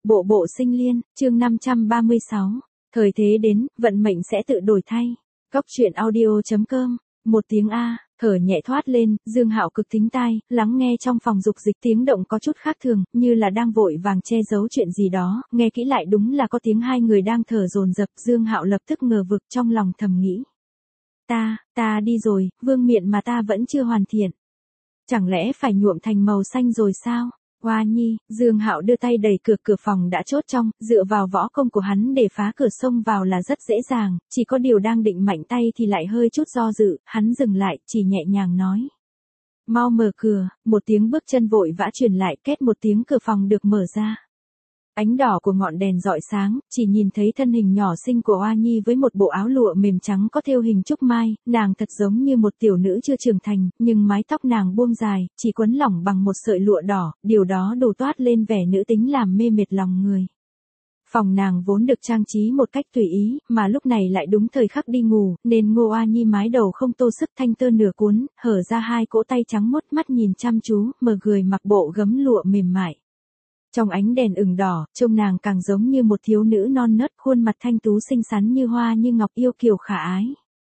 Bộ bộ sinh liên, chương 536. Thời thế đến, vận mệnh sẽ tự đổi thay. Góc truyện audio.com. Một tiếng A, thở nhẹ thoát lên, Dương Hạo cực thính tai, lắng nghe trong phòng dục dịch tiếng động có chút khác thường, như là đang vội vàng che giấu chuyện gì đó, nghe kỹ lại đúng là có tiếng hai người đang thở dồn dập. Dương Hạo lập tức ngờ vực trong lòng thầm nghĩ. Ta đi rồi, vương miện mà ta vẫn chưa hoàn thiện. Chẳng lẽ phải nhuộm thành màu xanh rồi sao? Hoa nhi, Dương Hạo đưa tay đẩy cửa phòng đã chốt trong, dựa vào võ công của hắn để phá cửa xông vào là rất dễ dàng, chỉ có điều đang định mạnh tay thì lại hơi chút do dự, hắn dừng lại, chỉ nhẹ nhàng nói. Mau mở cửa, một tiếng bước chân vội vã truyền lại, két một tiếng cửa phòng được mở ra. Ánh đỏ của ngọn đèn rọi sáng, chỉ nhìn thấy thân hình nhỏ xinh của Hoa Nhi với một bộ áo lụa mềm trắng có thêu hình trúc mai, nàng thật giống như một tiểu nữ chưa trưởng thành, nhưng mái tóc nàng buông dài, chỉ quấn lỏng bằng một sợi lụa đỏ, điều đó đủ toát lên vẻ nữ tính làm mê mệt lòng người. Phòng nàng vốn được trang trí một cách tùy ý, mà lúc này lại đúng thời khắc đi ngủ, nên Ngô Hoa Nhi mái đầu không tô sức thanh tơ nửa cuốn, hở ra hai cỗ tay trắng muốt mắt nhìn chăm chú, mờ người mặc bộ gấm lụa mềm mại. Trong ánh đèn ửng đỏ, trông nàng càng giống như một thiếu nữ non nớt, khuôn mặt thanh tú xinh xắn như hoa như ngọc yêu kiều khả ái.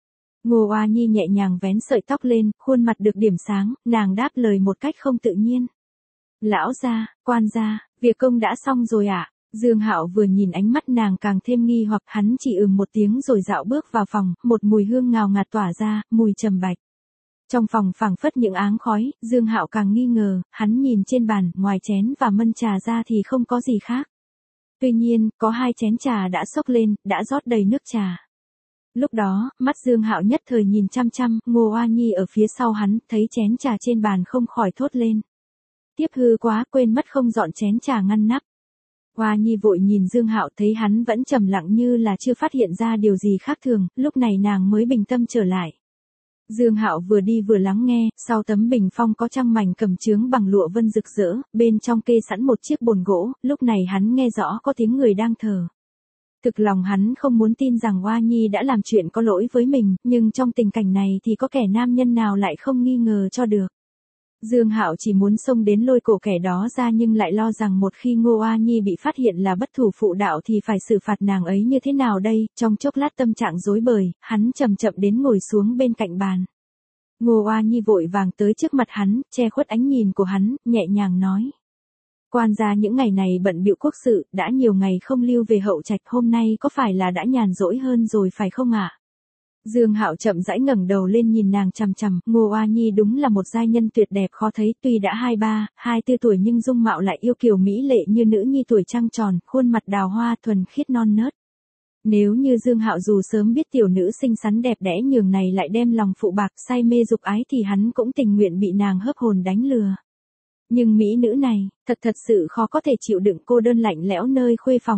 Ngô Hoa Nhi nhẹ nhàng vén sợi tóc lên, khuôn mặt được điểm sáng, nàng đáp lời một cách không tự nhiên. Lão gia, quan gia, việc công đã xong rồi ạ. Dương Hạo vừa nhìn ánh mắt nàng càng thêm nghi hoặc, hắn chỉ một tiếng rồi dạo bước vào phòng, một mùi hương ngào ngạt tỏa ra, mùi trầm bạch. Trong phòng phảng phất những áng khói, Dương Hạo càng nghi ngờ, hắn nhìn trên bàn, ngoài chén và mâm trà ra thì không có gì khác. Tuy nhiên, có hai chén trà đã xốc lên, đã rót đầy nước trà. Lúc đó, mắt Dương Hạo nhất thời nhìn chăm chăm, Ngô Hoa Nhi ở phía sau hắn, thấy chén trà trên bàn không khỏi thốt lên. Tiếp hư quá, quên mất không dọn chén trà ngăn nắp. Hoa Nhi vội nhìn Dương Hạo thấy hắn vẫn trầm lặng như là chưa phát hiện ra điều gì khác thường, lúc này nàng mới bình tâm trở lại. Dương Hạo vừa đi vừa lắng nghe, sau tấm bình phong có trang mảnh cẩm chướng bằng lụa vân rực rỡ, bên trong kê sẵn một chiếc bồn gỗ, lúc này hắn nghe rõ có tiếng người đang thở. Thực lòng hắn không muốn tin rằng Hoa Nhi đã làm chuyện có lỗi với mình, nhưng trong tình cảnh này thì có kẻ nam nhân nào lại không nghi ngờ cho được. Dương Hạo chỉ muốn xông đến lôi cổ kẻ đó ra nhưng lại lo rằng một khi Ngô Hoa Nhi bị phát hiện là bất thủ phụ đạo thì phải xử phạt nàng ấy như thế nào đây, trong chốc lát tâm trạng rối bời, hắn chậm chậm đến ngồi xuống bên cạnh bàn. Ngô Hoa Nhi vội vàng tới trước mặt hắn, che khuất ánh nhìn của hắn, nhẹ nhàng nói. Quan gia những ngày này bận bịu quốc sự, đã nhiều ngày không lưu về Hậu Trạch, hôm nay có phải là đã nhàn rỗi hơn rồi phải không ạ? Dương Hạo chậm rãi ngẩng đầu lên nhìn nàng chằm chằm, Ngô Hoa Nhi đúng là một giai nhân tuyệt đẹp khó thấy, tuy đã 23, 24 tuổi nhưng dung mạo lại yêu kiều mỹ lệ như nữ nhi tuổi trăng tròn, khuôn mặt đào hoa thuần khiết non nớt. Nếu như Dương Hạo dù sớm biết tiểu nữ xinh xắn đẹp đẽ nhường này lại đem lòng phụ bạc say mê dục ái thì hắn cũng tình nguyện bị nàng hớp hồn đánh lừa. Nhưng mỹ nữ này, thật sự khó có thể chịu đựng cô đơn lạnh lẽo nơi khuê phòng,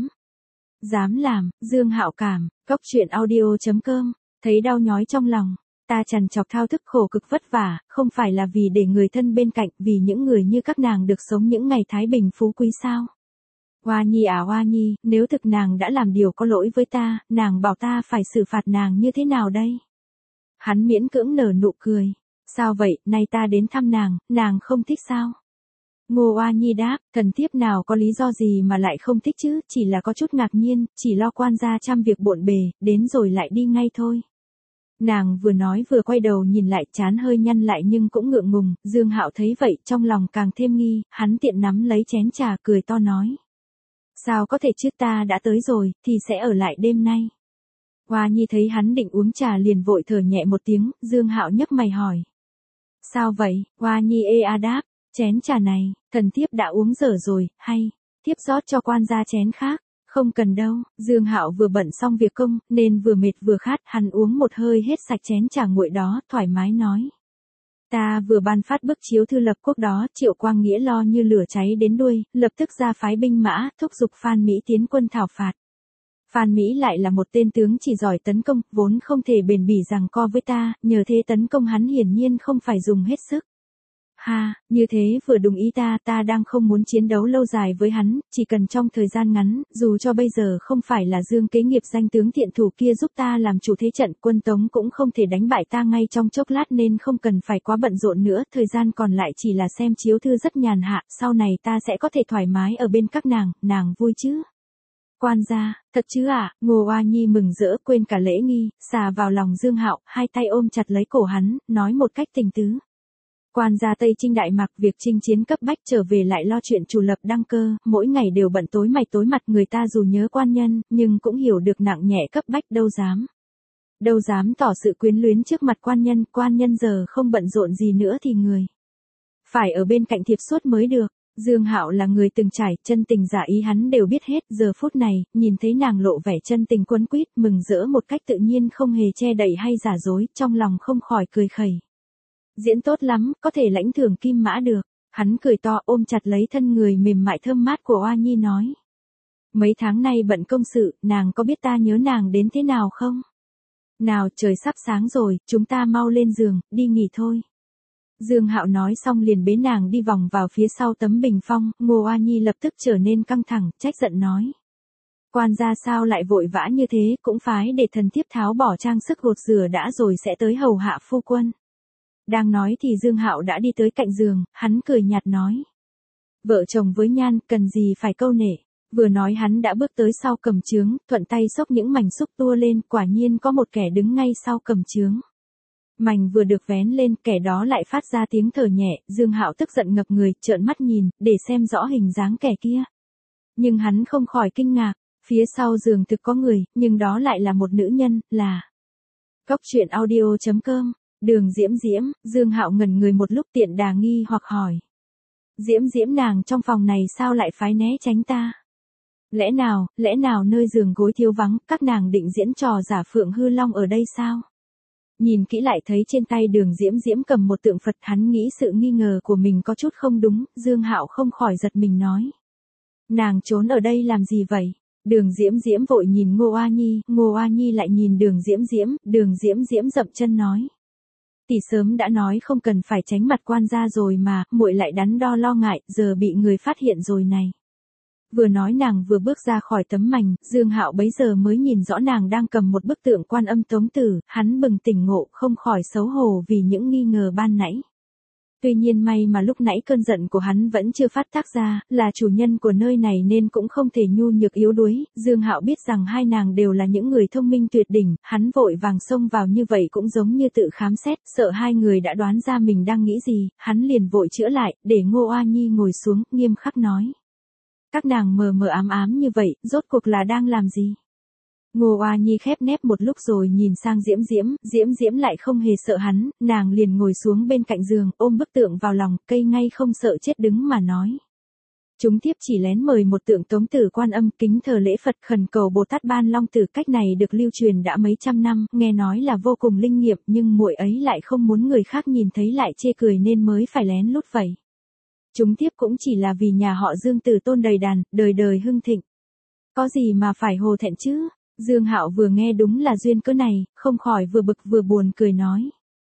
dám làm, Dương Hạo cảm, góc truyện audio.com, thấy đau nhói trong lòng, ta trằn trọc thao thức khổ cực vất vả, không phải là vì để người thân bên cạnh, vì những người như các nàng được sống những ngày thái bình phú quý sao? Hoa Nhi à Hoa Nhi, nếu thực nàng đã làm điều có lỗi với ta, nàng bảo ta phải xử phạt nàng như thế nào đây? Hắn miễn cưỡng nở nụ cười, sao vậy, nay ta đến thăm nàng không thích sao? Ngô Hoa Nhi đáp, thần thiếp nào có lý do gì mà lại không thích chứ, chỉ là có chút ngạc nhiên, chỉ lo quan gia trăm việc bộn bề, đến rồi lại đi ngay thôi. Nàng vừa nói vừa quay đầu nhìn lại, trán hơi nhăn lại nhưng cũng ngượng ngùng, Dương Hạo thấy vậy trong lòng càng thêm nghi, hắn tiện nắm lấy chén trà cười to nói. Sao có thể chứ, ta đã tới rồi, thì sẽ ở lại đêm nay. Hoa Nhi thấy hắn định uống trà liền vội thở nhẹ một tiếng, Dương Hạo nhấc mày hỏi. Sao vậy? Hoa Nhi đáp. Chén trà này, thần thiếp đã uống dở rồi, hay, thiếp rót cho quan gia chén khác, không cần đâu. Dương Hạo vừa bận xong việc công, nên vừa mệt vừa khát, hắn uống một hơi hết sạch chén trà nguội đó, thoải mái nói. Ta vừa ban phát bức chiếu thư lập quốc đó, Triệu Quang Nghĩa lo như lửa cháy đến đuôi, lập tức ra phái binh mã, thúc giục Phan Mỹ tiến quân thảo phạt. Phan Mỹ lại là một tên tướng chỉ giỏi tấn công, vốn không thể bền bỉ giằng co với ta, nhờ thế tấn công hắn hiển nhiên không phải dùng hết sức. Ha, như thế vừa đúng ý ta đang không muốn chiến đấu lâu dài với hắn, chỉ cần trong thời gian ngắn, dù cho bây giờ không phải là Dương kế nghiệp danh tướng thiện thủ kia giúp ta làm chủ thế trận, quân Tống cũng không thể đánh bại ta ngay trong chốc lát nên không cần phải quá bận rộn nữa, thời gian còn lại chỉ là xem chiếu thư rất nhàn hạ, sau này ta sẽ có thể thoải mái ở bên các nàng vui chứ? Quan gia, thật chứ ạ? Ngô Oa Nhi mừng rỡ quên cả lễ nghi, xà vào lòng Dương Hạo, hai tay ôm chặt lấy cổ hắn, nói một cách tình tứ. Quan gia Tây Trinh Đại Mạc việc chinh chiến cấp bách trở về lại lo chuyện chủ lập đăng cơ, mỗi ngày đều bận tối mày tối mặt, người ta dù nhớ quan nhân, nhưng cũng hiểu được nặng nhẹ cấp bách, đâu dám tỏ sự quyến luyến trước mặt quan nhân giờ không bận rộn gì nữa thì người phải ở bên cạnh thiệp suốt mới được. Dương Hạo là người từng trải, chân tình giả ý hắn đều biết hết, giờ phút này, nhìn thấy nàng lộ vẻ chân tình quấn quýt, mừng rỡ một cách tự nhiên không hề che đậy hay giả dối, trong lòng không khỏi cười khẩy. Diễn tốt lắm, có thể lãnh thưởng kim mã được. Hắn cười to ôm chặt lấy thân người mềm mại thơm mát của Oa Nhi nói. Mấy tháng nay bận công sự, nàng có biết ta nhớ nàng đến thế nào không? Nào trời sắp sáng rồi, chúng ta mau lên giường, đi nghỉ thôi. Dương Hạo nói xong liền bế nàng đi vòng vào phía sau tấm bình phong, Ngô Oa Nhi lập tức trở nên căng thẳng, trách giận nói. Quan gia sao lại vội vã như thế, cũng phái để thần thiếp tháo bỏ trang sức gột rửa đã rồi sẽ tới hầu hạ phu quân. Đang nói thì Dương Hạo đã đi tới cạnh giường, hắn cười nhạt nói. Vợ chồng với nhan, cần gì phải câu nể. Vừa nói hắn đã bước tới sau cầm chướng, thuận tay xốc những mảnh xúc tua lên, quả nhiên có một kẻ đứng ngay sau cầm chướng. Mảnh vừa được vén lên, kẻ đó lại phát ra tiếng thở nhẹ, Dương Hạo tức giận ngập người, trợn mắt nhìn, để xem rõ hình dáng kẻ kia. Nhưng hắn không khỏi kinh ngạc, phía sau giường thực có người, nhưng đó lại là một nữ nhân, là Cóc Truyện Audio.com. Đường Diễm, Dương Hạo ngẩn người một lúc tiện đà nghi hoặc hỏi. Diễm nàng trong phòng này sao lại phái né tránh ta? Lẽ nào nơi giường gối thiếu vắng, các nàng định diễn trò giả Phượng Hư Long ở đây sao? Nhìn kỹ lại thấy trên tay Đường Diễm cầm một tượng Phật, hắn nghĩ sự nghi ngờ của mình có chút không đúng, Dương Hạo không khỏi giật mình nói. Nàng trốn ở đây làm gì vậy? Đường Diễm vội nhìn Ngô Oa Nhi lại nhìn Đường Diễm dậm chân nói. Tỷ sớm đã nói không cần phải tránh mặt quan gia rồi mà, muội lại đắn đo lo ngại, giờ bị người phát hiện rồi này. Vừa nói nàng vừa bước ra khỏi tấm mành, Dương Hạo bấy giờ mới nhìn rõ nàng đang cầm một bức tượng Quan Âm Tống Tử, hắn bừng tỉnh ngộ, không khỏi xấu hổ vì những nghi ngờ ban nãy. Tuy nhiên may mà lúc nãy cơn giận của hắn vẫn chưa phát tác ra, là chủ nhân của nơi này nên cũng không thể nhu nhược yếu đuối, Dương Hạo biết rằng hai nàng đều là những người thông minh tuyệt đỉnh, hắn vội vàng xông vào như vậy cũng giống như tự khám xét, sợ hai người đã đoán ra mình đang nghĩ gì, hắn liền vội chữa lại, để Ngô Oa Nhi ngồi xuống, nghiêm khắc nói. Các nàng mờ mờ ám như vậy, rốt cuộc là đang làm gì? Ngô Oa Nhi khép nép một lúc rồi nhìn sang Diễm lại không hề sợ hắn, nàng liền ngồi xuống bên cạnh giường, ôm bức tượng vào lòng, cây ngay không sợ chết đứng mà nói. Chúng thiếp chỉ lén mời một tượng Tống Tử Quan Âm, kính thờ lễ Phật, khẩn cầu Bồ Tát ban long tử, cách này được lưu truyền đã mấy trăm năm, nghe nói là vô cùng linh nghiệm, nhưng muội ấy lại không muốn người khác nhìn thấy lại chê cười nên mới phải lén lút vậy. Chúng thiếp cũng chỉ là vì nhà họ Dương tử tôn đầy đàn, đời đời hưng thịnh. Có gì mà phải hổ thẹn chứ? Dương Hạo vừa nghe đúng là duyên cớ này, không khỏi vừa bực vừa buồn cười nói.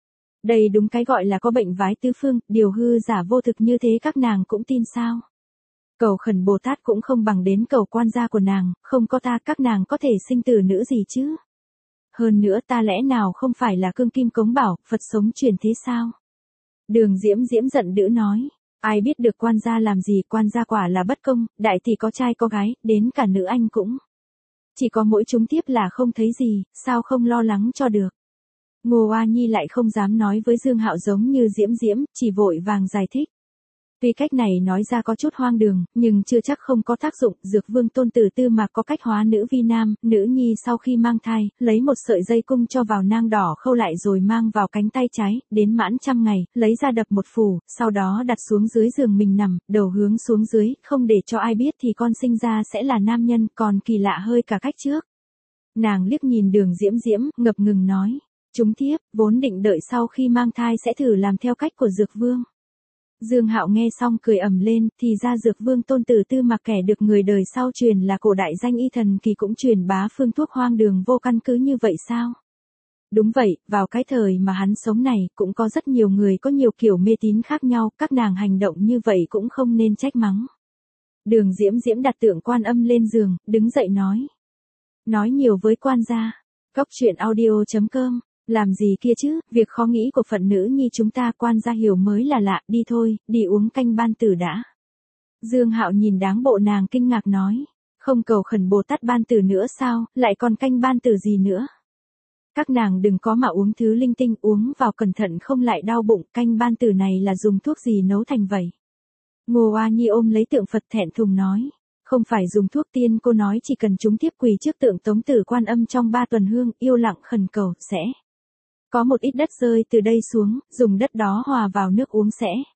Đây đúng cái gọi là có bệnh vái tứ phương, điều hư giả vô thực như thế các nàng cũng tin sao? Cầu khẩn Bồ Tát cũng không bằng đến cầu quan gia của nàng, không có ta các nàng có thể sinh tử nữ gì chứ? Hơn nữa ta lẽ nào không phải là cương kim cống bảo, Phật sống truyền thế sao? Đường Diễm giận dữ nói. Ai biết được quan gia làm gì, quan gia quả là bất công, đại tỷ có trai có gái, đến cả nữ anh cũng. Chỉ có mỗi chúng tiếp là không thấy gì, sao không lo lắng cho được. Ngô Oa Nhi lại không dám nói với Dương Hạo giống như Diễm, chỉ vội vàng giải thích. Tuy cách này nói ra có chút hoang đường, nhưng chưa chắc không có tác dụng, Dược Vương Tôn Tử Tư Mạc có cách hóa nữ vi nam, nữ nhi sau khi mang thai, lấy một sợi dây cung cho vào nang đỏ khâu lại rồi mang vào cánh tay trái, đến mãn 100 ngày, lấy ra đập một phủ, sau đó đặt xuống dưới giường mình nằm, đầu hướng xuống dưới, không để cho ai biết thì con sinh ra sẽ là nam nhân, còn kỳ lạ hơi cả cách trước. Nàng liếc nhìn Đường Diễm, ngập ngừng nói, chúng thiếp, vốn định đợi sau khi mang thai sẽ thử làm theo cách của Dược Vương. Dương Hạo nghe xong cười ầm lên, thì ra Dược Vương Tôn Tử Tư Mạc kẻ được người đời sau truyền là cổ đại danh y thần kỳ cũng truyền bá phương thuốc hoang đường vô căn cứ như vậy sao? Đúng vậy, vào cái thời mà hắn sống này, cũng có rất nhiều người có nhiều kiểu mê tín khác nhau, các nàng hành động như vậy cũng không nên trách mắng. Đường Diễm Diễm đặt tượng Quan Âm lên giường, đứng dậy nói. Nói nhiều với quan gia. Góc truyện audio.com, làm gì kia chứ, việc khó nghĩ của phận nữ nhi chúng ta quan gia hiểu mới là lạ, đi thôi, đi uống canh ban tử đã. Dương Hạo nhìn dáng bộ nàng kinh ngạc nói, không cầu khẩn Bồ Tát ban tử nữa sao, lại còn canh ban tử gì nữa. Các nàng đừng có mà uống thứ linh tinh, uống vào cẩn thận không lại đau bụng, canh ban tử này là dùng thuốc gì nấu thành vậy. Ngô Oa Nhi ôm lấy tượng Phật thẹn thùng nói, không phải dùng thuốc tiên, cô nói chỉ cần chúng tiếp quỳ trước tượng Tống Tử Quan Âm trong 3 tuần hương, yêu lặng khẩn cầu, sẽ có một ít đất rơi từ đây xuống, dùng đất đó hòa vào nước uống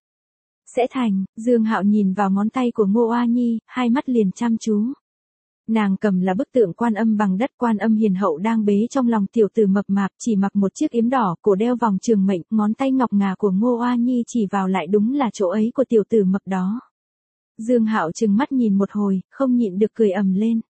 sẽ thành. Dương Hạo nhìn vào ngón tay của Ngô Oa Nhi, hai mắt liền chăm chú. Nàng cầm là bức tượng Quan Âm bằng đất, Quan Âm hiền hậu đang bế trong lòng tiểu tử mập mạp, chỉ mặc một chiếc yếm đỏ, cổ đeo vòng trường mệnh, ngón tay ngọc ngà của Ngô Oa Nhi chỉ vào lại đúng là chỗ ấy của tiểu tử mập đó. Dương Hạo trừng mắt nhìn một hồi, không nhịn được cười ầm lên.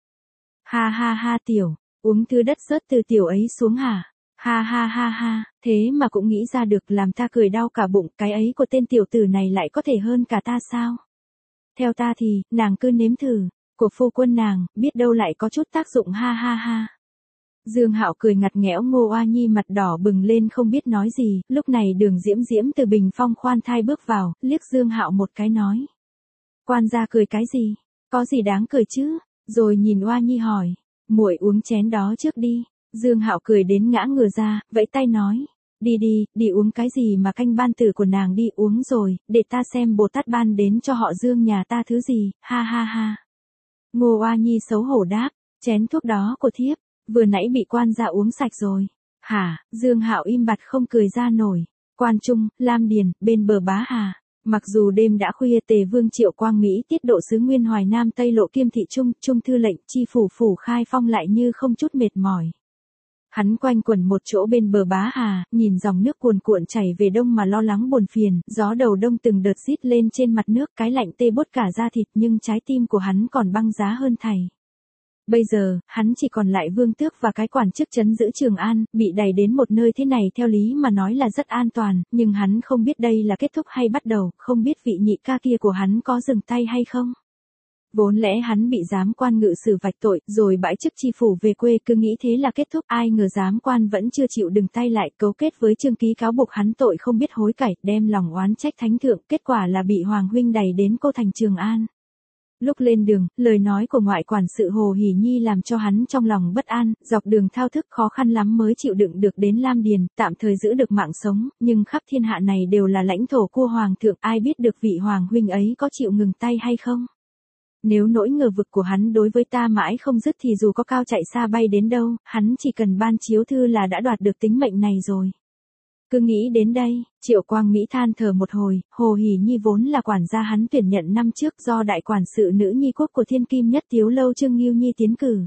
Ha ha ha tiểu, uống thứ đất rớt từ tiểu ấy xuống hả? Ha ha ha ha, thế mà cũng nghĩ ra được, làm ta cười đau cả bụng, cái ấy của tên tiểu tử này lại có thể hơn cả ta sao? Theo ta thì, nàng cứ nếm thử, của phu quân nàng, biết đâu lại có chút tác dụng, ha ha ha. Dương Hạo cười ngặt nghẽo. Ngô Oa Nhi mặt đỏ bừng lên không biết nói gì, lúc này Đường Diễm Diễm từ bình phong khoan thai bước vào, liếc Dương Hạo một cái nói. Quan gia cười cái gì? Có gì đáng cười chứ? Rồi nhìn Oa Nhi hỏi, muội uống chén đó trước đi. Dương Hạo cười đến ngã ngửa ra, vẫy tay nói, đi đi, đi uống cái gì mà canh ban tử của nàng đi, uống rồi, để ta xem Bồ Tát ban đến cho họ Dương nhà ta thứ gì, ha ha ha. Ngô Oa Nhi xấu hổ đáp, chén thuốc đó của thiếp, vừa nãy bị quan gia uống sạch rồi. Hả? Dương Hạo im bặt không cười ra nổi. Quan Trung, Lam Điền, bên bờ Bá Hà. Mặc dù đêm đã khuya, Tề Vương Triệu Quang Mỹ tiết độ sứ Nguyên Hoài Nam Tây Lộ Kiêm Thị Trung, Trung thư lệnh chi phủ Khai Phong lại như không chút mệt mỏi. Hắn quanh quẩn một chỗ bên bờ Bá Hà, nhìn dòng nước cuồn cuộn chảy về đông mà lo lắng buồn phiền, gió đầu đông từng đợt rít lên trên mặt nước, cái lạnh tê bốt cả da thịt, nhưng trái tim của hắn còn băng giá hơn thảy. Bây giờ, hắn chỉ còn lại Vương Tước và cái quản chức trấn giữ Trường An, bị đày đến một nơi thế này theo lý mà nói là rất an toàn, nhưng hắn không biết đây là kết thúc hay bắt đầu, không biết vị nhị ca kia của hắn có dừng tay hay không. Vốn lẽ hắn bị giám quan ngự xử vạch tội, rồi bãi chức chi phủ về quê, cứ nghĩ thế là kết thúc, ai ngờ giám quan vẫn chưa chịu dừng tay lại, cấu kết với Trương Ký cáo buộc hắn tội không biết hối cải, đem lòng oán trách thánh thượng, kết quả là bị Hoàng huynh đày đến cô thành Trường An. Lúc lên đường, lời nói của ngoại quản sự Hồ Hỷ Nhi làm cho hắn trong lòng bất an, dọc đường thao thức khó khăn lắm mới chịu đựng được đến Lam Điền, tạm thời giữ được mạng sống, nhưng khắp thiên hạ này đều là lãnh thổ của Hoàng thượng, ai biết được vị Hoàng huynh ấy có chịu ngừng tay hay không. Nếu nỗi ngờ vực của hắn đối với ta mãi không dứt thì dù có cao chạy xa bay đến đâu, hắn chỉ cần ban chiếu thư là đã đoạt được tính mệnh này rồi. Cứ nghĩ đến đây, Triệu Quang Mỹ than thở một hồi, Hồ Hỷ Nhi vốn là quản gia hắn tuyển nhận năm trước do đại quản sự nữ nhi quốc của Thiên Kim Nhất Tiếu Lâu Trương Nghiêu Nhi tiến cử.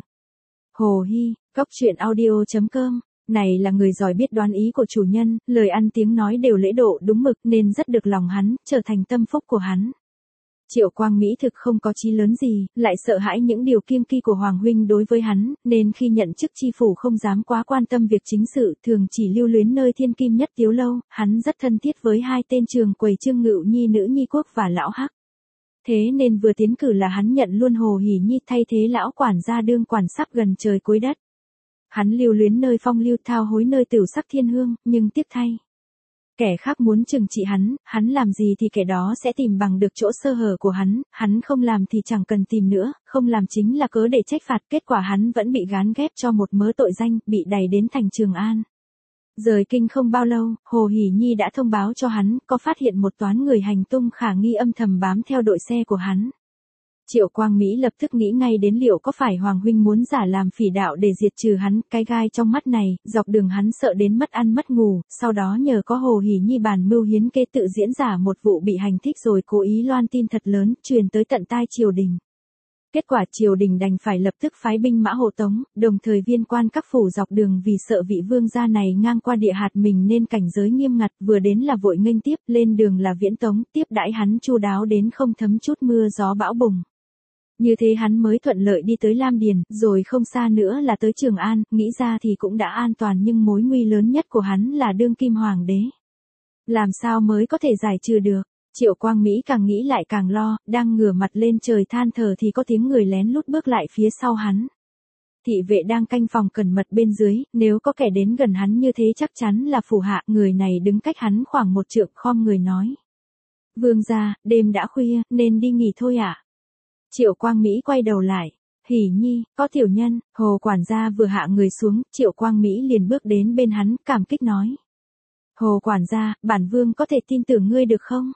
Hồ Hy, góc truyện audio.com, này là người giỏi biết đoán ý của chủ nhân, lời ăn tiếng nói đều lễ độ đúng mực nên rất được lòng hắn, trở thành tâm phúc của hắn. Triệu Quang Mỹ thực không có chí lớn gì, lại sợ hãi những điều kiêng kỵ của Hoàng huynh đối với hắn, nên khi nhận chức chi phủ không dám quá quan tâm việc chính sự, thường chỉ lưu luyến nơi Thiên Kim Nhất Tiếu Lâu, hắn rất thân thiết với hai tên trường quầy Trương Ngự Nhi nữ nhi quốc và lão Hắc. Thế nên vừa tiến cử là hắn nhận luôn Hồ Hỷ Nhi thay thế lão quản gia đương quản sắp gần trời cuối đất. Hắn lưu luyến nơi phong lưu thao hối nơi tửu sắc thiên hương, nhưng tiếc thay. Kẻ khác muốn trừng trị hắn làm gì thì kẻ đó sẽ tìm bằng được chỗ sơ hở của hắn không làm thì chẳng cần tìm nữa, không làm chính là cớ để trách phạt, kết quả hắn vẫn bị gán ghép cho một mớ tội danh, bị đày đến thành Trường An. Rời kinh không bao lâu, Hồ Hỷ Nhi đã thông báo cho hắn, có phát hiện một toán người hành tung khả nghi âm thầm bám theo đội xe của hắn. Triệu Quang Mỹ lập tức nghĩ ngay đến liệu có phải Hoàng huynh muốn giả làm phỉ đạo để diệt trừ hắn, cái gai trong mắt này, dọc đường hắn sợ đến mất ăn mất ngủ, sau đó nhờ có Hồ Hỷ Nhi bàn mưu hiến kế tự diễn giả một vụ bị hành thích rồi cố ý loan tin thật lớn, truyền tới tận tai triều đình. Kết quả triều đình đành phải lập tức phái binh mã hộ tống, đồng thời viên quan các phủ dọc đường vì sợ vị vương gia này ngang qua địa hạt mình nên cảnh giới nghiêm ngặt, vừa đến là vội nghênh tiếp, lên đường là viễn tống, tiếp đãi hắn chu đáo đến không thấm chút mưa gió bão bùng. Như thế hắn mới thuận lợi đi tới Lam Điền, rồi không xa nữa là tới Trường An, nghĩ ra thì cũng đã an toàn nhưng mối nguy lớn nhất của hắn là đương kim hoàng đế. Làm sao mới có thể giải trừ được? Triệu Quang Mỹ càng nghĩ lại càng lo, đang ngửa mặt lên trời than thở thì có tiếng người lén lút bước lại phía sau hắn. Thị vệ đang canh phòng cẩn mật bên dưới, nếu có kẻ đến gần hắn như thế chắc chắn là phủ hạ, người này đứng cách hắn khoảng 1 trượng khom người nói. Vương gia, đêm đã khuya, nên đi nghỉ thôi ạ. Triệu Quang Mỹ quay đầu lại. Hỉ Nhi, có tiểu nhân, Hồ quản gia vừa hạ người xuống, Triệu Quang Mỹ liền bước đến bên hắn, cảm kích nói. Hồ quản gia, bản vương có thể tin tưởng ngươi được không?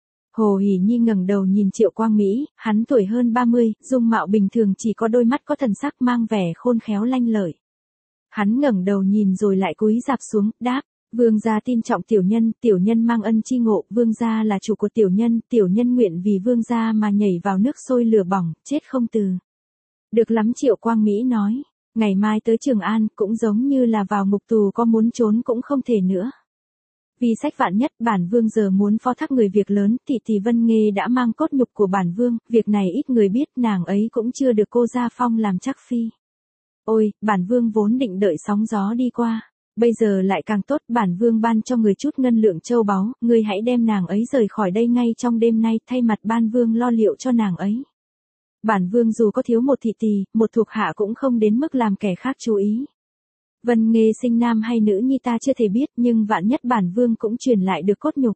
Hồ Hỉ Nhi ngẩng đầu nhìn Triệu Quang Mỹ, hắn tuổi hơn 30, dung mạo bình thường chỉ có đôi mắt có thần sắc mang vẻ khôn khéo lanh lợi. Hắn ngẩng đầu nhìn rồi lại cúi rạp xuống, đáp, vương gia tin trọng tiểu nhân mang ân chi ngộ, vương gia là chủ của tiểu nhân nguyện vì vương gia mà nhảy vào nước sôi lửa bỏng, chết không từ. Được lắm, Triệu Quang Mỹ nói, ngày mai tới Trường An cũng giống như là vào ngục tù, có muốn trốn cũng không thể nữa. Vì sách vạn nhất, bản vương giờ muốn phó thác người việc lớn, tỷ Vân Nghê đã mang cốt nhục của bản vương, việc này ít người biết, nàng ấy cũng chưa được cô gia phong làm chắc phi. Ôi, bản vương vốn định đợi sóng gió đi qua, bây giờ lại càng tốt, bản vương ban cho người chút ngân lượng châu báu, ngươi hãy đem nàng ấy rời khỏi đây ngay trong đêm nay, thay mặt ban vương lo liệu cho nàng ấy. Bản vương dù có thiếu một thị tỳ, một thuộc hạ cũng không đến mức làm kẻ khác chú ý. Vân Nghê sinh nam hay nữ nhi ta chưa thể biết, nhưng vạn nhất bản vương cũng truyền lại được cốt nhục.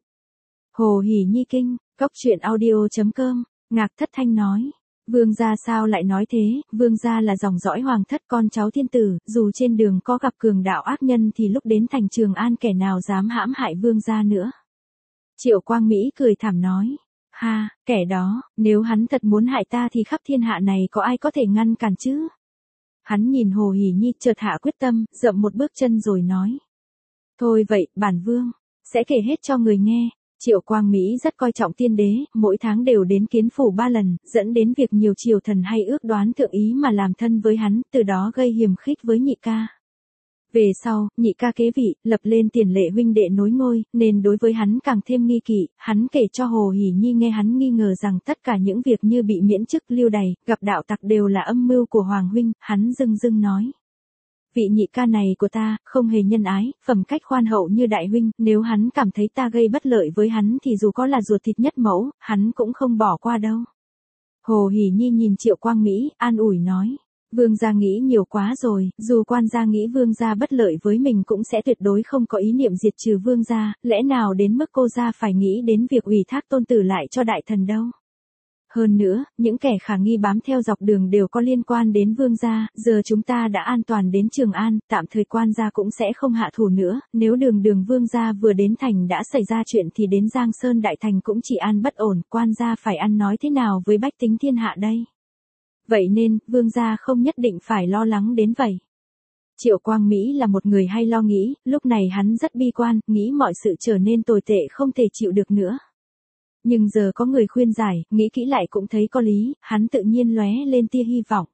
Hồ Hỉ Nhi kinh, cóc truyện audio.com, Ngạc Thất Thanh nói. Vương gia sao lại nói thế, vương gia là dòng dõi hoàng thất, con cháu thiên tử, dù trên đường có gặp cường đạo ác nhân thì lúc đến thành Trường An kẻ nào dám hãm hại vương gia nữa. Triệu Quang Mỹ cười thảm nói. Ha, kẻ đó, nếu hắn thật muốn hại ta thì khắp thiên hạ này có ai có thể ngăn cản chứ? Hắn nhìn Hồ Hỉ Nhi chợt hạ quyết tâm, dậm một bước chân rồi nói. Thôi vậy, bản vương sẽ kể hết cho người nghe. Triệu Quang Mỹ rất coi trọng tiên đế, mỗi tháng đều đến kiến phủ 3 lần, dẫn đến việc nhiều triều thần hay ước đoán thượng ý mà làm thân với hắn, từ đó gây hiềm khích với nhị ca. Về sau, nhị ca kế vị, lập lên Tiền Lệ huynh đệ nối ngôi, nên đối với hắn càng thêm nghi kỵ, hắn kể cho Hồ Hỉ Nhi nghe, hắn nghi ngờ rằng tất cả những việc như bị miễn chức, lưu đày, gặp đạo tặc đều là âm mưu của Hoàng huynh, hắn dưng dưng nói. Vị nhị ca này của ta, không hề nhân ái, phẩm cách khoan hậu như đại huynh, nếu hắn cảm thấy ta gây bất lợi với hắn thì dù có là ruột thịt nhất mẫu, hắn cũng không bỏ qua đâu. Hồ Hỉ Nhi nhìn Triệu Quang Mỹ, an ủi nói. Vương gia nghĩ nhiều quá rồi, dù quan gia nghĩ vương gia bất lợi với mình cũng sẽ tuyệt đối không có ý niệm diệt trừ vương gia, lẽ nào đến mức cô gia phải nghĩ đến việc ủy thác tôn tử lại cho đại thần đâu. Hơn nữa, những kẻ khả nghi bám theo dọc đường đều có liên quan đến vương gia, giờ chúng ta đã an toàn đến Trường An, tạm thời quan gia cũng sẽ không hạ thủ nữa, nếu đường vương gia vừa đến thành đã xảy ra chuyện thì đến Giang Sơn đại thành cũng chỉ an bất ổn, quan gia phải ăn nói thế nào với bách tính thiên hạ đây. Vậy nên, vương gia không nhất định phải lo lắng đến vậy. Triệu Quang Mỹ là một người hay lo nghĩ, lúc này hắn rất bi quan, nghĩ mọi sự trở nên tồi tệ không thể chịu được nữa. Nhưng giờ có người khuyên giải, nghĩ kỹ lại cũng thấy có lý, hắn tự nhiên lóe lên tia hy vọng.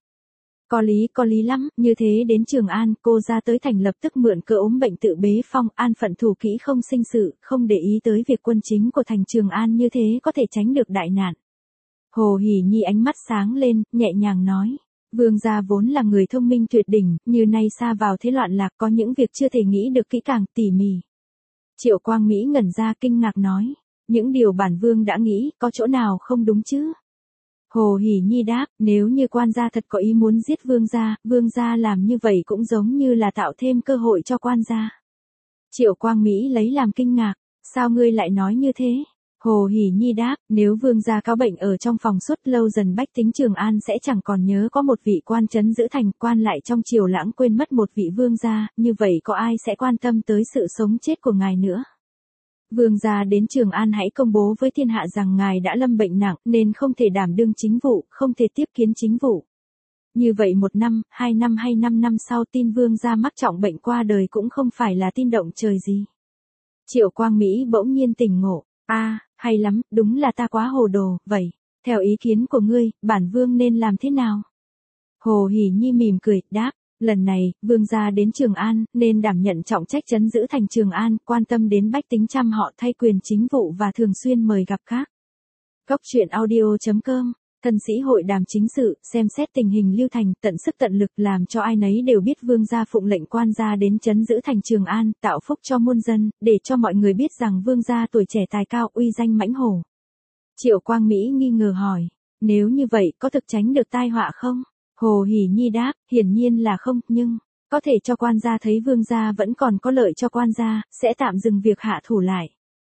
Có lý lắm, như thế đến Trường An, cô ra tới thành lập tức mượn cơ ốm bệnh tự bế phong, an phận thủ kỹ không sinh sự, không để ý tới việc quân chính của thành Trường An, như thế có thể tránh được đại nạn. Hồ Hỉ Nhi ánh mắt sáng lên, nhẹ nhàng nói. Vương gia vốn là người thông minh tuyệt đỉnh, như nay sa vào thế loạn lạc, có những việc chưa thể nghĩ được kỹ càng, tỉ mỉ. Triệu Quang Mỹ ngẩn ra kinh ngạc nói. Những điều bản vương đã nghĩ, có chỗ nào không đúng chứ? Hồ Hỉ Nhi đáp, nếu như quan gia thật có ý muốn giết vương gia làm như vậy cũng giống như là tạo thêm cơ hội cho quan gia. Triệu Quang Mỹ lấy làm kinh ngạc, sao ngươi lại nói như thế? Hồ Hỉ Nhi đáp, nếu vương gia cáo bệnh ở trong phòng suốt lâu dần bách tính Trường An sẽ chẳng còn nhớ có một vị quan trấn giữ thành, quan lại trong triều lãng quên mất một vị vương gia, như vậy có ai sẽ quan tâm tới sự sống chết của ngài nữa? Vương gia đến Trường An hãy công bố với thiên hạ rằng ngài đã lâm bệnh nặng nên không thể đảm đương chính vụ, không thể tiếp kiến chính vụ. Như vậy 1 năm, 2 năm hay 5 năm sau tin vương gia mắc trọng bệnh qua đời cũng không phải là tin động trời gì. Triệu Quang Mỹ bỗng nhiên tỉnh ngộ, hay lắm, đúng là ta quá hồ đồ, vậy, theo ý kiến của ngươi, bản vương nên làm thế nào? Hồ Hỉ Nhi mỉm cười, đáp. Lần này, vương gia đến Trường An, nên đảm nhận trọng trách trấn giữ thành Trường An, quan tâm đến bách tính trăm họ thay quyền chính vụ và thường xuyên mời gặp các. Cóc truyện audio.com Thân sĩ hội đàm chính sự, xem xét tình hình Lưu Thành, tận sức tận lực làm cho ai nấy đều biết vương gia phụng lệnh quan gia đến trấn giữ thành Trường An, tạo phúc cho muôn dân, để cho mọi người biết rằng vương gia tuổi trẻ tài cao, uy danh mãnh hổ. Triệu Quang Mỹ nghi ngờ hỏi, nếu như vậy có thực tránh được tai họa không? Hồ Hỷ Nhi đáp, hiển nhiên là không, nhưng có thể cho quan gia thấy vương gia vẫn còn có lợi cho quan gia, sẽ tạm dừng việc hạ thủ lại.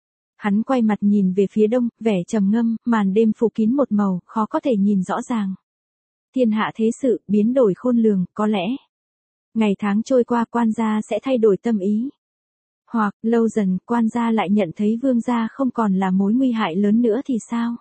Hắn quay mặt nhìn về phía đông, vẻ trầm ngâm, màn đêm phủ kín một màu, khó có thể nhìn rõ ràng. Thiên hạ thế sự, biến đổi khôn lường, có lẽ ngày tháng trôi qua quan gia sẽ thay đổi tâm ý. Hoặc, lâu dần, quan gia lại nhận thấy vương gia không còn là mối nguy hại lớn nữa thì sao?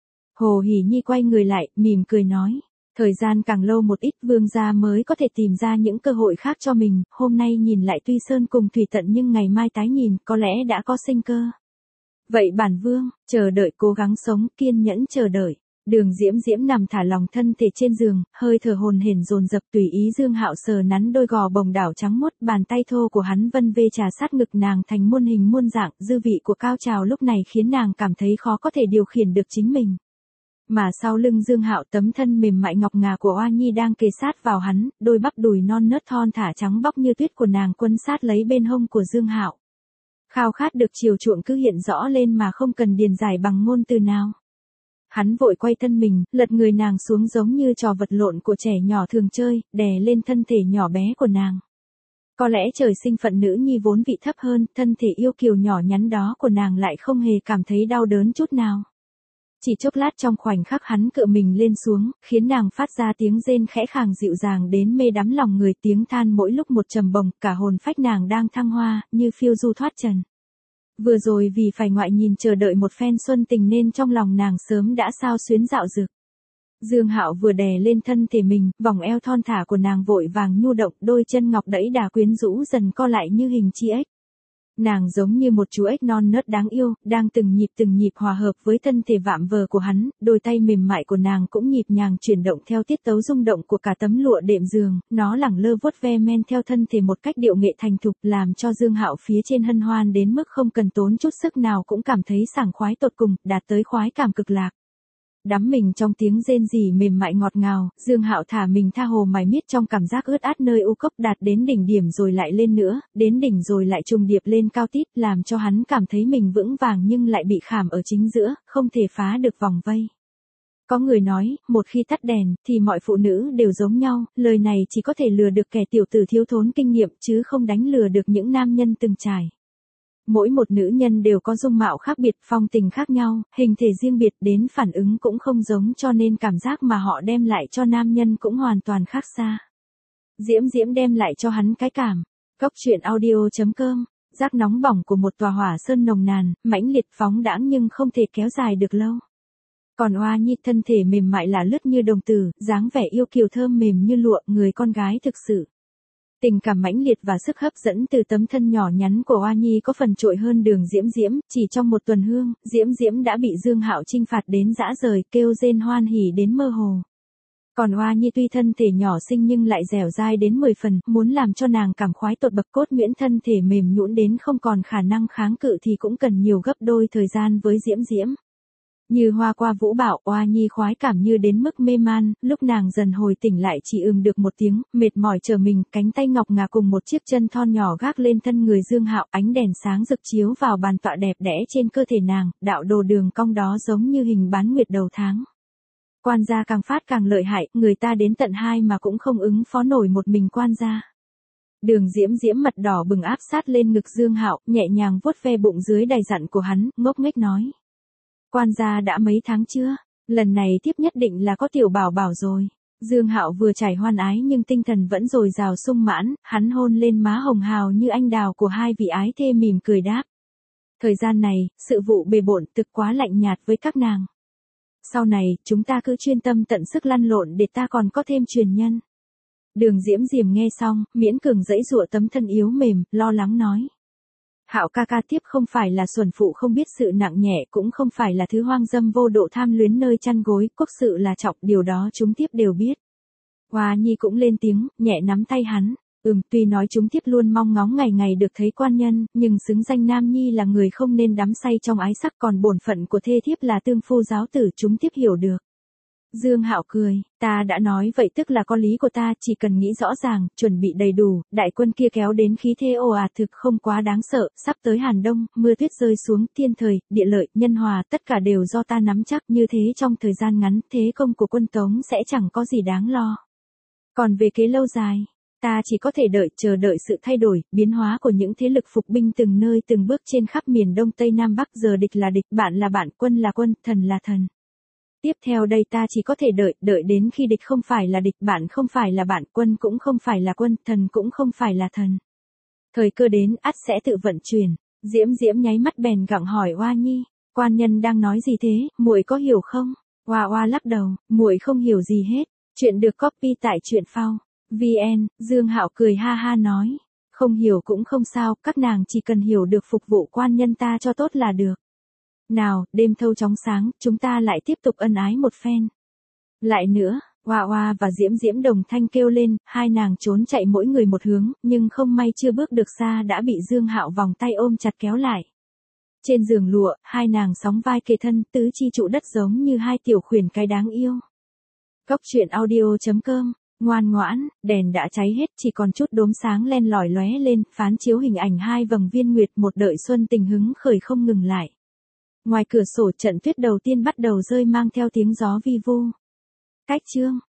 Hồ Hỷ Nhi quay người lại, mỉm cười nói. Thời gian càng lâu một ít vương gia mới có thể tìm ra những cơ hội khác cho mình, hôm nay nhìn lại tuy sơn cùng thủy tận nhưng ngày mai tái nhìn, có lẽ đã có sinh cơ. Vậy bản vương, chờ đợi cố gắng sống, kiên nhẫn chờ đợi. Đường Diễm Diễm nằm thả lòng thân thể trên giường, hơi thở hồn hển dồn dập tùy ý Dương Hạo sờ nắn đôi gò bồng đảo trắng muốt, bàn tay thô của hắn vân vê trà sát ngực nàng thành muôn hình muôn dạng, dư vị của cao trào lúc này khiến nàng cảm thấy khó có thể điều khiển được chính mình. Mà sau lưng Dương Hạo tấm thân mềm mại ngọc ngà của Oa Nhi đang kề sát vào hắn, đôi bắp đùi non nớt thon thả trắng bóc như tuyết của nàng quấn sát lấy bên hông của Dương Hạo. Khao khát được chiều chuộng cứ hiện rõ lên mà không cần điền giải bằng ngôn từ nào. Hắn vội quay thân mình, lật người nàng xuống giống như trò vật lộn của trẻ nhỏ thường chơi, đè lên thân thể nhỏ bé của nàng. Có lẽ trời sinh phận nữ nhi vốn vị thấp hơn, thân thể yêu kiều nhỏ nhắn đó của nàng lại không hề cảm thấy đau đớn chút nào. Chỉ chốc lát trong khoảnh khắc hắn cựa mình lên xuống, khiến nàng phát ra tiếng rên khẽ khàng dịu dàng đến mê đắm lòng người, tiếng than mỗi lúc một trầm bồng, cả hồn phách nàng đang thăng hoa, như phiêu du thoát trần. Vừa rồi vì phải ngoại nhìn chờ đợi một phen xuân tình nên trong lòng nàng sớm đã sao xuyến dạo dực. Dương Hạo vừa đè lên thân thể mình, vòng eo thon thả của nàng vội vàng nhu động, đôi chân ngọc đẫy đà quyến rũ dần co lại như hình chi ếch. Nàng giống như một chú ếch non nớt đáng yêu, đang từng nhịp hòa hợp với thân thể vạm vờ của hắn, đôi tay mềm mại của nàng cũng nhịp nhàng chuyển động theo tiết tấu rung động của cả tấm lụa đệm giường, nó lẳng lơ vuốt ve men theo thân thể một cách điệu nghệ thành thục, làm cho Dương Hạo phía trên hân hoan đến mức không cần tốn chút sức nào cũng cảm thấy sảng khoái tột cùng, đạt tới khoái cảm cực lạc. Đắm mình trong tiếng rên rỉ mềm mại ngọt ngào, Dương Hạo thả mình tha hồ mải miết trong cảm giác ướt át nơi u cốc, đạt đến đỉnh điểm rồi lại lên nữa, đến đỉnh rồi lại trùng điệp lên cao tít, làm cho hắn cảm thấy mình vững vàng nhưng lại bị khảm ở chính giữa, không thể phá được vòng vây. Có người nói, một khi tắt đèn, thì mọi phụ nữ đều giống nhau, lời này chỉ có thể lừa được kẻ tiểu tử thiếu thốn kinh nghiệm, chứ không đánh lừa được những nam nhân từng trải. Mỗi một nữ nhân đều có dung mạo khác biệt, phong tình khác nhau, hình thể riêng biệt, đến phản ứng cũng không giống, cho nên cảm giác mà họ đem lại cho nam nhân cũng hoàn toàn khác xa. Diễm Diễm đem lại cho hắn cái cảm. Cốc truyện audio.com, giác nóng bỏng của một tòa hỏa sơn nồng nàn, mãnh liệt phóng đãng nhưng không thể kéo dài được lâu. Còn Oa Nhi thân thể mềm mại là lướt như đồng tử, dáng vẻ yêu kiều thơm mềm như lụa, người con gái thực sự. Tình cảm mãnh liệt và sức hấp dẫn từ tấm thân nhỏ nhắn của Oa Nhi có phần trội hơn Đường Diễm Diễm, chỉ trong một tuần hương, Diễm Diễm đã bị Dương Hạo chinh phạt đến dã rời, kêu rên hoan hỉ đến mơ hồ. Còn Oa Nhi tuy thân thể nhỏ xinh nhưng lại dẻo dai đến 10 phần, muốn làm cho nàng cảm khoái tột bậc cốt nhuyễn, thân thể mềm nhũn đến không còn khả năng kháng cự thì cũng cần nhiều gấp đôi thời gian với Diễm Diễm. Như hoa qua vũ bão, Oa Nhi khoái cảm như đến mức mê man, lúc nàng dần hồi tỉnh lại chỉ được một tiếng, mệt mỏi trở mình, cánh tay ngọc ngà cùng một chiếc chân thon nhỏ gác lên thân người Dương Hạo, ánh đèn sáng rực chiếu vào bàn tọa đẹp đẽ trên cơ thể nàng, đạo đồ đường cong đó giống như hình bán nguyệt đầu tháng. Quan gia càng phát càng lợi hại, người ta đến tận 2 mà cũng không ứng phó nổi một mình quan gia. Đường Diễm Diễm mặt đỏ bừng áp sát lên ngực Dương Hạo, nhẹ nhàng vuốt ve bụng dưới đầy dặn của hắn, ngốc nghếch nói. Quan gia đã mấy tháng chưa? Lần này tiếp nhất định là có tiểu bảo bảo rồi. Dương Hạo vừa trải hoan ái nhưng tinh thần vẫn dồi dào sung mãn, hắn hôn lên má hồng hào như anh đào của hai vị ái thê mỉm cười đáp. Thời gian này, sự vụ bề bộn thực quá lạnh nhạt với các nàng. Sau này, chúng ta cứ chuyên tâm tận sức lăn lộn để ta còn có thêm truyền nhân. Đường Diễm Diễm nghe xong, miễn cường giãy giụa tấm thân yếu mềm, lo lắng nói. Hạo ca ca tiếp không phải là xuẩn phụ không biết sự nặng nhẹ, cũng không phải là thứ hoang dâm vô độ tham luyến nơi chăn gối, quốc sự là trọng, điều đó chúng tiếp đều biết. Hoa Nhi cũng lên tiếng, nhẹ nắm tay hắn. Tuy nói chúng tiếp luôn mong ngóng ngày ngày được thấy quan nhân, nhưng xứng danh nam nhi là người không nên đắm say trong ái sắc, còn bổn phận của thê thiếp là tương phu giáo tử, chúng tiếp hiểu được. Dương Hạo cười, ta đã nói vậy tức là có lý của ta, chỉ cần nghĩ rõ ràng, chuẩn bị đầy đủ, đại quân kia kéo đến khí thế ồ ạt thực không quá đáng sợ, sắp tới Hàn Đông, mưa tuyết rơi xuống, thiên thời, địa lợi, nhân hòa, tất cả đều do ta nắm chắc, như thế trong thời gian ngắn, thế công của quân Tống sẽ chẳng có gì đáng lo. Còn về kế lâu dài, ta chỉ có thể chờ đợi sự thay đổi, biến hóa của những thế lực phục binh từng nơi từng bước trên khắp miền Đông Tây Nam Bắc, giờ địch là địch, bạn là bạn, quân là quân, thần là thần. Tiếp theo đây ta chỉ có thể đợi đến khi địch không phải là địch, bạn không phải là bạn, quân cũng không phải là quân, thần cũng không phải là thần. Thời cơ đến, ắt sẽ tự vận chuyển. Diễm Diễm nháy mắt bèn gặng hỏi Oa Nhi, quan nhân đang nói gì thế, muội có hiểu không? Oa Oa lắc đầu, muội không hiểu gì hết. Chuyện được copy tại truyện phao VN. Dương Hạo cười ha ha nói, không hiểu cũng không sao, các nàng chỉ cần hiểu được phục vụ quan nhân ta cho tốt là được. Nào, đêm thâu chóng sáng, chúng ta lại tiếp tục ân ái một phen. Lại nữa, Oa Oa và Diễm Diễm đồng thanh kêu lên, hai nàng trốn chạy mỗi người một hướng, nhưng không may chưa bước được xa đã bị Dương Hạo vòng tay ôm chặt kéo lại. Trên giường lụa, hai nàng sóng vai kề thân, tứ chi trụ đất giống như hai tiểu khuyển cái đáng yêu. Góc truyện audio.com, ngoan ngoãn, đèn đã cháy hết, chỉ còn chút đốm sáng len lỏi lóe lên, phán chiếu hình ảnh hai vầng viên nguyệt, một đợi xuân tình hứng khởi không ngừng lại. Ngoài cửa sổ trận tuyết đầu tiên bắt đầu rơi mang theo tiếng gió vi vu. Cách chương